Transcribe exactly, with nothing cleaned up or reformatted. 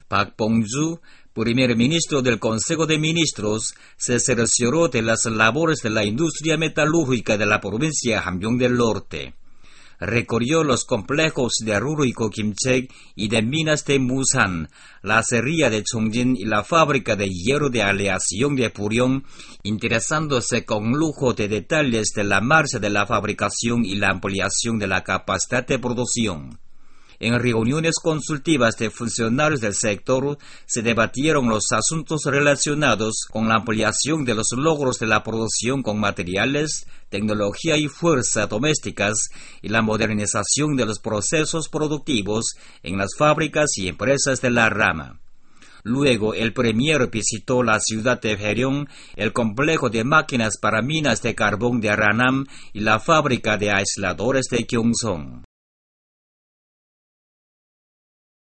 Park Bong-ju, primer ministro del Consejo de Ministros, se cercioró de las labores de la industria metalúrgica de la provincia de Hamgyong del Norte. Recorrió los complejos de Ruriko Kimchek y de minas de Musan, la acería de Chongjin y la fábrica de hierro de aleación de Purión, interesándose con lujo de detalles de la marcha de la fabricación y la ampliación de la capacidad de producción. En reuniones consultivas de funcionarios del sector se debatieron los asuntos relacionados con la ampliación de los logros de la producción con materiales, tecnología y fuerza domésticas y la modernización de los procesos productivos en las fábricas y empresas de la rama. Luego, el premier visitó la ciudad de Haeryong, el complejo de máquinas para minas de carbón de Aranam y la fábrica de aisladores de Gyeongsong.